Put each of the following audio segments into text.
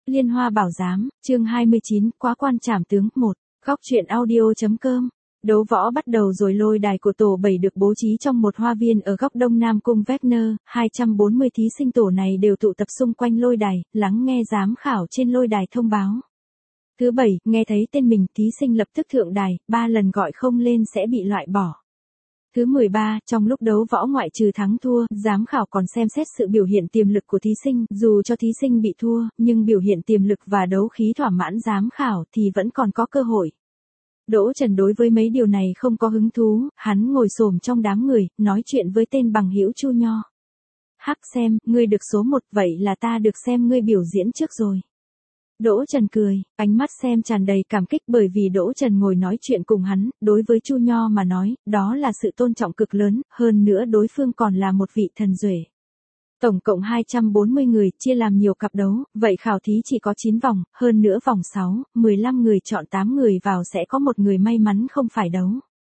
Liên Hoa Bảo Giám, chương 29, quá quan trảm tướng 1, góc truyện audio.com. Đấu võ bắt đầu rồi. Lôi đài của tổ 7 được bố trí trong một hoa viên ở góc đông nam cung Wagner, 240 thí sinh tổ này đều tụ tập xung quanh lôi đài, lắng nghe giám khảo trên lôi đài thông báo. Thứ 7, nghe thấy tên mình, thí sinh lập tức thượng đài, 3 lần gọi không lên sẽ bị loại bỏ. Thứ 13, trong lúc đấu võ ngoại trừ thắng thua, giám khảo còn xem xét sự biểu hiện tiềm lực của thí sinh, dù cho thí sinh bị thua, nhưng biểu hiện tiềm lực và đấu khí thỏa mãn giám khảo thì vẫn còn có cơ hội. Đỗ Trần đối với mấy điều này không có hứng thú, hắn ngồi xổm trong đám người, nói chuyện với tên bằng hữu Chu Nho. Hắc xem, ngươi được số 1, vậy là ta được xem ngươi biểu diễn trước rồi. Đỗ Trần cười, ánh mắt xem tràn đầy cảm kích bởi vì Đỗ Trần ngồi nói chuyện cùng hắn, đối với Chu Nho mà nói, đó là sự tôn trọng cực lớn, hơn nữa đối phương còn là một vị thần duệ. Tổng cộng 240 người, chia làm nhiều cặp đấu, vậy khảo thí chỉ có 9 vòng, hơn nữa vòng 6, 15 người chọn 8 người vào sẽ có một người may mắn không phải đấu.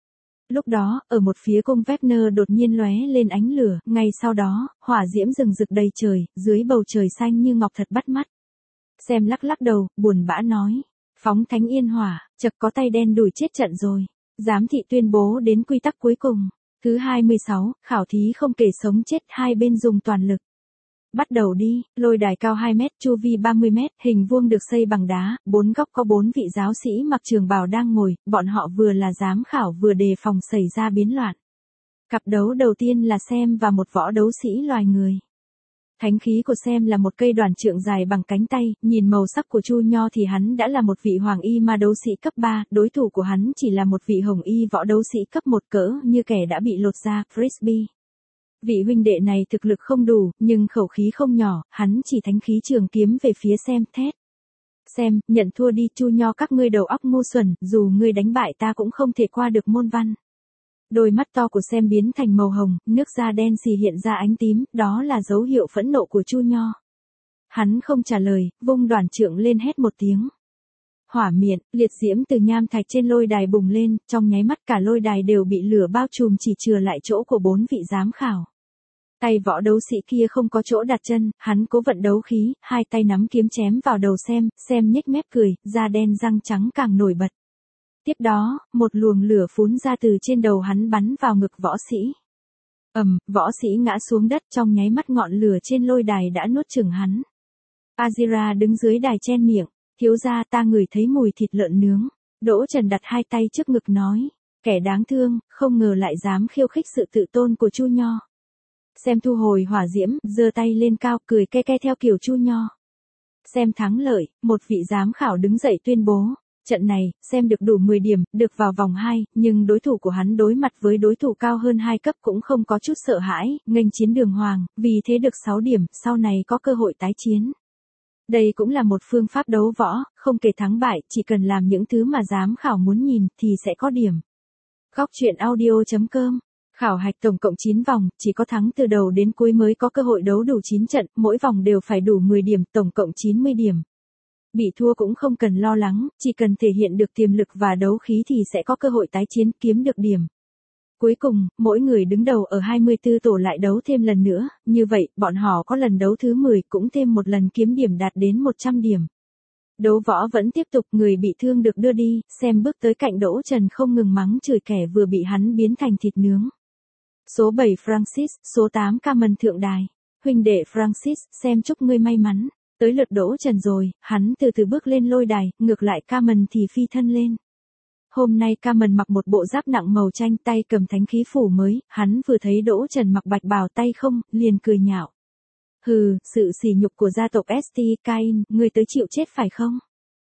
Lúc đó, ở một phía cung Wagner đột nhiên lóe lên ánh lửa, ngay sau đó, hỏa diễm rừng rực đầy trời, dưới bầu trời xanh như ngọc thật bắt mắt. Xem lắc lắc đầu, buồn bã nói, phóng thánh yên hỏa, chật có tay đen đuổi chết trận rồi. Giám thị tuyên bố đến quy tắc cuối cùng. Thứ 26, khảo thí không kể sống chết, hai bên dùng toàn lực. Bắt đầu đi, lôi đài cao 2 mét, chu vi 30 mét, hình vuông được xây bằng đá, 4 góc có 4 vị giáo sĩ mặc trường bào đang ngồi, bọn họ vừa là giám khảo vừa đề phòng xảy ra biến loạn. Cặp đấu đầu tiên là Xem và một võ đấu sĩ loài người. Thánh khí của Xem là một cây đoàn trượng dài bằng cánh tay, nhìn màu sắc của Chu Nho thì hắn đã là một vị hoàng y ma đấu sĩ cấp 3, đối thủ của hắn chỉ là một vị hồng y võ đấu sĩ cấp 1 cỡ như kẻ đã bị lột da, frisbee. Vị huynh đệ này thực lực không đủ, nhưng khẩu khí không nhỏ, hắn chỉ thánh khí trường kiếm về phía Xem, thét. Xem, nhận thua đi, Chu Nho các ngươi đầu óc ngu xuẩn, dù ngươi đánh bại ta cũng không thể qua được môn văn. Đôi mắt to của Xem biến thành màu hồng, nước da đen xì hiện ra ánh tím, đó là dấu hiệu phẫn nộ của Chu Nho. Hắn không trả lời, vung đoàn trượng lên hét một tiếng. Hỏa miệng, liệt diễm từ nham thạch trên lôi đài bùng lên, trong nháy mắt cả lôi đài đều bị lửa bao trùm chỉ chừa lại chỗ của 4 vị giám khảo. Tay võ đấu sĩ kia không có chỗ đặt chân, hắn cố vận đấu khí, hai tay nắm kiếm chém vào đầu Xem nhếch mép cười, da đen răng trắng càng nổi bật. Tiếp đó, một luồng lửa phún ra từ trên đầu hắn bắn vào ngực võ sĩ. Võ sĩ ngã xuống đất, trong nháy mắt ngọn lửa trên lôi đài đã nuốt chửng hắn. Azira đứng dưới đài chen miệng, thiếu gia ta ngửi thấy mùi thịt lợn nướng. Đỗ Trần đặt hai tay trước ngực nói, kẻ đáng thương, không ngờ lại dám khiêu khích sự tự tôn của Chu Nho. Xem thu hồi hỏa diễm, giơ tay lên cao, cười ke ke theo kiểu Chu Nho. Xem thắng lợi, một vị giám khảo đứng dậy tuyên bố. Trận này, Xem được đủ 10 điểm, được vào vòng 2, nhưng đối thủ của hắn đối mặt với đối thủ cao hơn 2 cấp cũng không có chút sợ hãi, nghênh chiến đường hoàng, vì thế được 6 điểm, sau này có cơ hội tái chiến. Đây cũng là một phương pháp đấu võ, không kể thắng bại, chỉ cần làm những thứ mà giám khảo muốn nhìn, thì sẽ có điểm. Góc truyện audio.com. Khảo hạch tổng cộng 9 vòng, chỉ có thắng từ đầu đến cuối mới có cơ hội đấu đủ 9 trận, mỗi vòng đều phải đủ 10 điểm, tổng cộng 90 điểm. Bị thua cũng không cần lo lắng, chỉ cần thể hiện được tiềm lực và đấu khí thì sẽ có cơ hội tái chiến, kiếm được điểm. Cuối cùng, mỗi người đứng đầu ở 24 tổ lại đấu thêm lần nữa, như vậy, bọn họ có lần đấu thứ 10 cũng thêm một lần kiếm điểm đạt đến 100 điểm. Đấu võ vẫn tiếp tục, người bị thương được đưa đi, Xem bước tới cạnh Đỗ Trần không ngừng mắng chửi kẻ vừa bị hắn biến thành thịt nướng. Số 7 Francis, số 8 Carmen thượng đài. Huynh đệ Francis, Xem chúc ngươi may mắn. Tới lượt Đỗ Trần rồi, hắn từ từ bước lên lôi đài, ngược lại Carmen thì phi thân lên. Hôm nay Carmen mặc một bộ giáp nặng màu chanh, tay cầm thánh khí phủ mới, hắn vừa thấy Đỗ Trần mặc bạch bào tay không, liền cười nhạo. Hừ, sự sỉ nhục của gia tộc St. Cain, ngươi tới chịu chết phải không?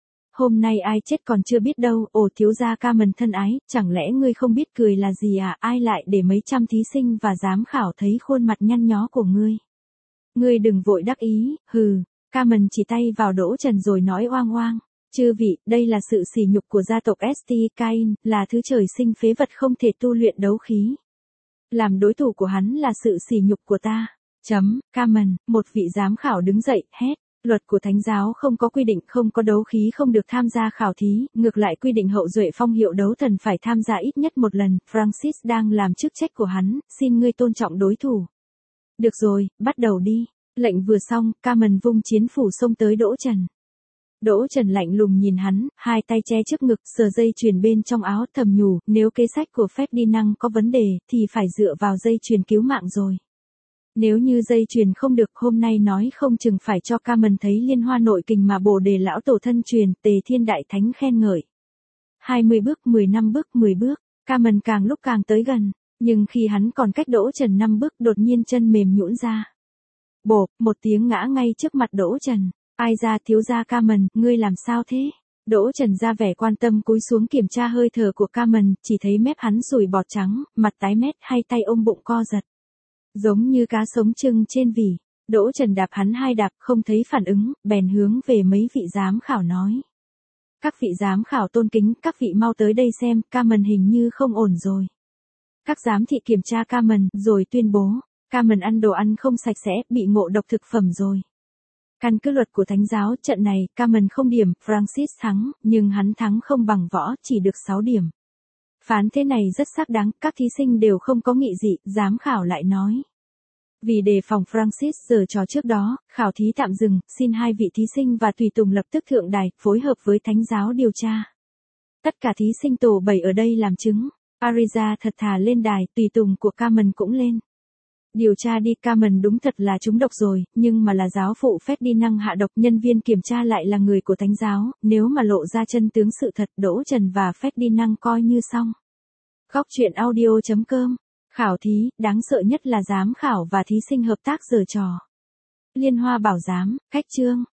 Hôm nay ai chết còn chưa biết đâu, ồ thiếu gia Carmen thân ái, chẳng lẽ ngươi không biết cười là gì à, ai lại để mấy trăm thí sinh và giám khảo thấy khuôn mặt nhăn nhó của ngươi? Ngươi đừng vội đắc ý, hừ. Carmen chỉ tay vào Đỗ Trần rồi nói oang oang. Chư vị, đây là sự sỉ nhục của gia tộc St. Cain, là thứ trời sinh phế vật không thể tu luyện đấu khí. Làm đối thủ của hắn là sự sỉ nhục của ta. Carmen, một vị giám khảo đứng dậy, hét. Luật của thánh giáo không có quy định không có đấu khí không được tham gia khảo thí, ngược lại quy định hậu duệ phong hiệu đấu thần phải tham gia ít nhất một lần. Francis đang làm chức trách của hắn, xin ngươi tôn trọng đối thủ. Được rồi, bắt đầu đi. Lệnh vừa xong, Carmen vung chiến phủ xông tới Đỗ Trần. Đỗ Trần lạnh lùng nhìn hắn, hai tay che trước ngực, sờ dây chuyền bên trong áo, thầm nhủ, nếu kế sách của Ferdinand có vấn đề, thì phải dựa vào dây chuyền cứu mạng rồi. Nếu như dây chuyền không được, hôm nay nói không chừng phải cho Carmen thấy liên hoa nội kình mà Bồ Đề lão tổ thân truyền, Tề Thiên Đại Thánh khen ngợi. 20 bước, 15 bước, 10 bước, Carmen càng lúc càng tới gần, nhưng khi hắn còn cách Đỗ Trần 5 bước, đột nhiên chân mềm nhũn ra. Bộp, một tiếng ngã ngay trước mặt Đỗ Trần. Ai ra thiếu gia Carmen, ngươi làm sao thế? Đỗ Trần ra vẻ quan tâm cúi xuống kiểm tra hơi thở của Carmen, chỉ thấy mép hắn sùi bọt trắng, mặt tái mét, hai tay ôm bụng co giật. Giống như cá sống trưng trên vỉ. Đỗ Trần đạp hắn hai đạp, không thấy phản ứng, bèn hướng về mấy vị giám khảo nói. Các vị giám khảo tôn kính, các vị mau tới đây xem, Carmen hình như không ổn rồi. Các giám thị kiểm tra Carmen, rồi tuyên bố, Carmen ăn đồ ăn không sạch sẽ, bị ngộ độc thực phẩm rồi. Căn cứ luật của thánh giáo, trận này, Carmen không điểm, Francis thắng, nhưng hắn thắng không bằng võ, chỉ được 6 điểm. Phán thế này rất xác đáng, các thí sinh đều không có nghị dị, giám khảo lại nói. Vì đề phòng Francis giở trò trước đó, khảo thí tạm dừng, xin hai vị thí sinh và tùy tùng lập tức thượng đài, phối hợp với thánh giáo điều tra. Tất cả thí sinh tổ 7 ở đây làm chứng. Ariza thật thà lên đài, tùy tùng của Carmen cũng lên. Điều tra đi, Carmen đúng thật là trúng độc rồi, nhưng mà là giáo phụ Ferdinand hạ độc, nhân viên kiểm tra lại là người của thánh giáo, nếu mà lộ ra chân tướng sự thật, Đỗ Trần và Ferdinand coi như xong. Góc truyện audio.com. Khảo thí, đáng sợ nhất là giám khảo và thí sinh hợp tác giở trò. Liên hoa bảo giám, cách chương.